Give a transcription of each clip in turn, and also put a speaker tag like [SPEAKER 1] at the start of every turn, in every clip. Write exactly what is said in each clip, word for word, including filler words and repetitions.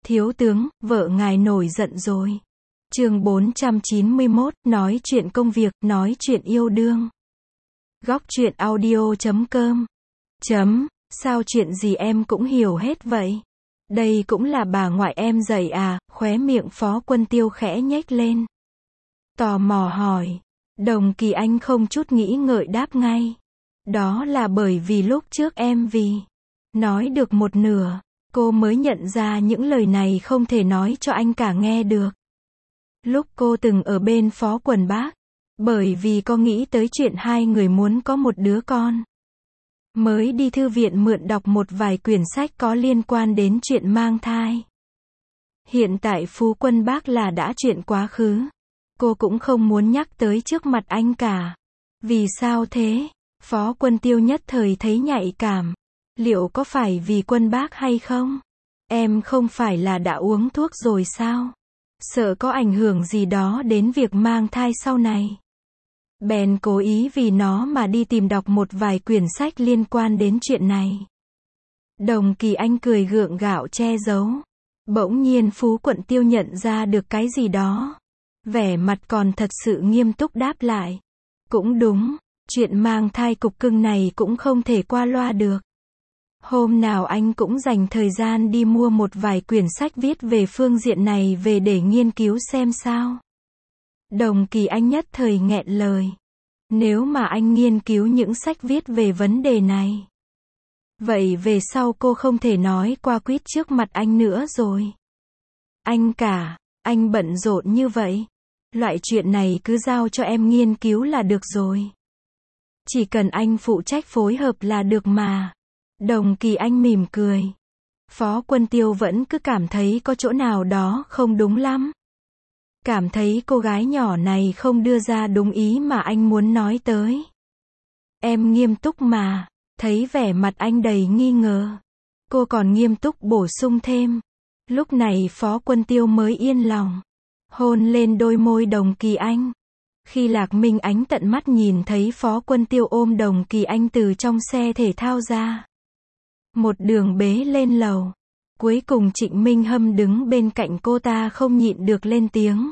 [SPEAKER 1] Thiếu tướng, vợ ngài nổi giận rồi. Chương bốn trăm chín mươi mốt, nói chuyện công việc, nói chuyện yêu đương. Góc truyện audio chấm com. Chấm, sao chuyện gì em cũng hiểu hết vậy? Đây cũng là bà ngoại em dạy à, khóe miệng Phó Quân Tiêu khẽ nhếch lên. Tò mò hỏi. Đồng Kỳ Anh không chút nghĩ ngợi đáp ngay. Đó là bởi vì lúc trước em vì nói được một nửa, cô mới nhận ra những lời này không thể nói cho anh cả nghe được. Lúc cô từng ở bên Phó Quần Bác, bởi vì có nghĩ tới chuyện hai người muốn có một đứa con, mới đi thư viện mượn đọc một vài quyển sách có liên quan đến chuyện mang thai. Hiện tại Phú Quân Bác là đã chuyện quá khứ. Cô cũng không muốn nhắc tới trước mặt anh cả. Vì sao thế? Phó Quân Tiêu nhất thời thấy nhạy cảm. Liệu có phải vì Quân Bác hay không? Em không phải là đã uống thuốc rồi sao? Sợ có ảnh hưởng gì đó đến việc mang thai sau này. Bèn cố ý vì nó mà đi tìm đọc một vài quyển sách liên quan đến chuyện này. Đồng Kỳ Anh cười gượng gạo che giấu. Bỗng nhiên Phú Quận Tiêu nhận ra được cái gì đó. Vẻ mặt còn thật sự nghiêm túc đáp lại. Cũng đúng, chuyện mang thai cục cưng này cũng không thể qua loa được. Hôm nào anh cũng dành thời gian đi mua một vài quyển sách viết về phương diện này về để nghiên cứu xem sao. Đồng Kỳ Anh nhất thời nghẹn lời. Nếu mà anh nghiên cứu những sách viết về vấn đề này, vậy về sau cô không thể nói qua quýt trước mặt anh nữa rồi. Anh cả, anh bận rộn như vậy. Loại chuyện này cứ giao cho em nghiên cứu là được rồi. Chỉ cần anh phụ trách phối hợp là được mà. Đồng Kỳ Anh mỉm cười. Phó Quân Tiêu vẫn cứ cảm thấy có chỗ nào đó không đúng lắm. Cảm thấy cô gái nhỏ này không đưa ra đúng ý mà anh muốn nói tới. Em nghiêm túc mà. Thấy vẻ mặt anh đầy nghi ngờ, cô còn nghiêm túc bổ sung thêm. Lúc này Phó Quân Tiêu mới yên lòng. Hôn lên đôi môi Đồng Kỳ Anh. Khi Lạc Minh Ánh tận mắt nhìn thấy Phó Quân Tiêu ôm Đồng Kỳ Anh từ trong xe thể thao ra, một đường bế lên lầu. Cuối cùng Trịnh Minh Hâm đứng bên cạnh cô ta không nhịn được lên tiếng.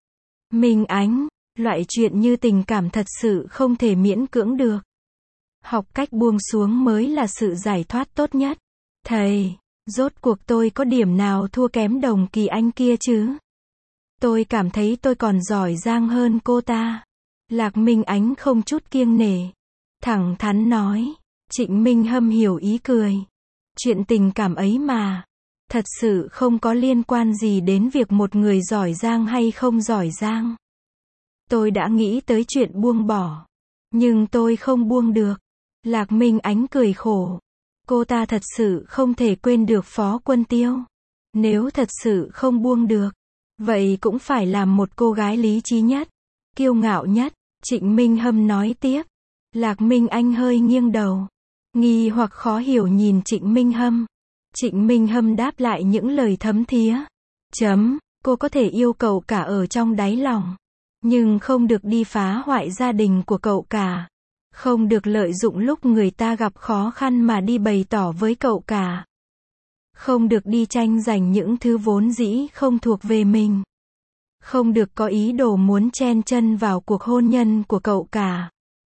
[SPEAKER 1] Minh Ánh, loại chuyện như tình cảm thật sự không thể miễn cưỡng được. Học cách buông xuống mới là sự giải thoát tốt nhất. Thầy, rốt cuộc tôi có điểm nào thua kém Đồng Kỳ Anh kia chứ? Tôi cảm thấy tôi còn giỏi giang hơn cô ta. Lạc Minh Ánh không chút kiêng nể, thẳng thắn nói. Trịnh Minh Hâm hiểu ý cười. Chuyện tình cảm ấy mà, thật sự không có liên quan gì đến việc một người giỏi giang hay không giỏi giang. Tôi đã nghĩ tới chuyện buông bỏ, nhưng tôi không buông được. Lạc Minh Ánh cười khổ. Cô ta thật sự không thể quên được Phó Quân Tiêu. Nếu thật sự không buông được, vậy cũng phải làm một cô gái lý trí nhất, kiêu ngạo nhất. Trịnh Minh Hâm nói tiếp. Lạc Minh Anh hơi nghiêng đầu, nghi hoặc khó hiểu nhìn Trịnh Minh Hâm. Trịnh Minh Hâm đáp lại những lời thấm thía. Chấm, cô có thể yêu cậu cả ở trong đáy lòng, nhưng không được đi phá hoại gia đình của cậu cả. Không được lợi dụng lúc người ta gặp khó khăn mà đi bày tỏ với cậu cả. Không được đi tranh giành những thứ vốn dĩ không thuộc về mình. Không được có ý đồ muốn chen chân vào cuộc hôn nhân của cậu cả.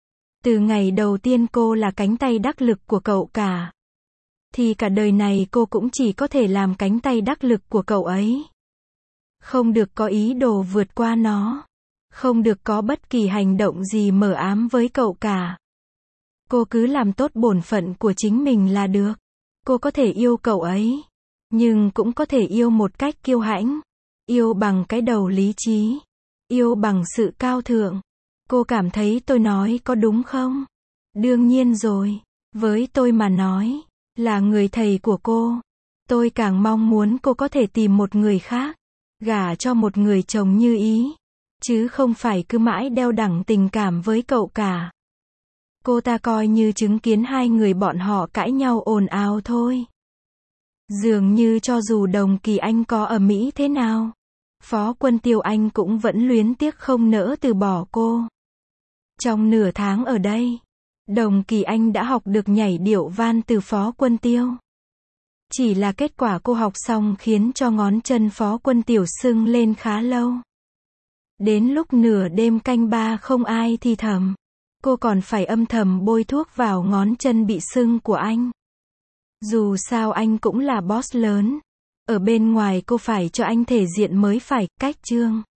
[SPEAKER 1] Từ ngày đầu tiên cô là cánh tay đắc lực của cậu cả, thì cả đời này cô cũng chỉ có thể làm cánh tay đắc lực của cậu ấy. Không được có ý đồ vượt qua nó. Không được có bất kỳ hành động gì mờ ám với cậu cả. Cô cứ làm tốt bổn phận của chính mình là được. Cô có thể yêu cậu ấy, nhưng cũng có thể yêu một cách kiêu hãnh. Yêu bằng cái đầu lý trí. Yêu bằng sự cao thượng. Cô cảm thấy tôi nói có đúng không? Đương nhiên rồi. Với tôi mà nói, là người thầy của cô, tôi càng mong muốn cô có thể tìm một người khác, gả cho một người chồng như ý, chứ không phải cứ mãi đeo đẳng tình cảm với cậu cả. Cô ta coi như chứng kiến hai người bọn họ cãi nhau ồn ào thôi. Dường như cho dù Đồng Kỳ Anh có ở Mỹ thế nào, Phó Quân Tiêu anh cũng vẫn luyến tiếc không nỡ từ bỏ cô. Trong nửa tháng ở đây, Đồng Kỳ Anh đã học được nhảy điệu van từ Phó Quân Tiêu. Chỉ là kết quả cô học xong khiến cho ngón chân Phó Quân Tiểu sưng lên khá lâu. Đến lúc nửa đêm canh ba không ai thì thầm. Cô còn phải âm thầm bôi thuốc vào ngón chân bị sưng của anh. Dù sao anh cũng là boss lớn. Ở bên ngoài cô phải cho anh thể diện mới phải, cách chương.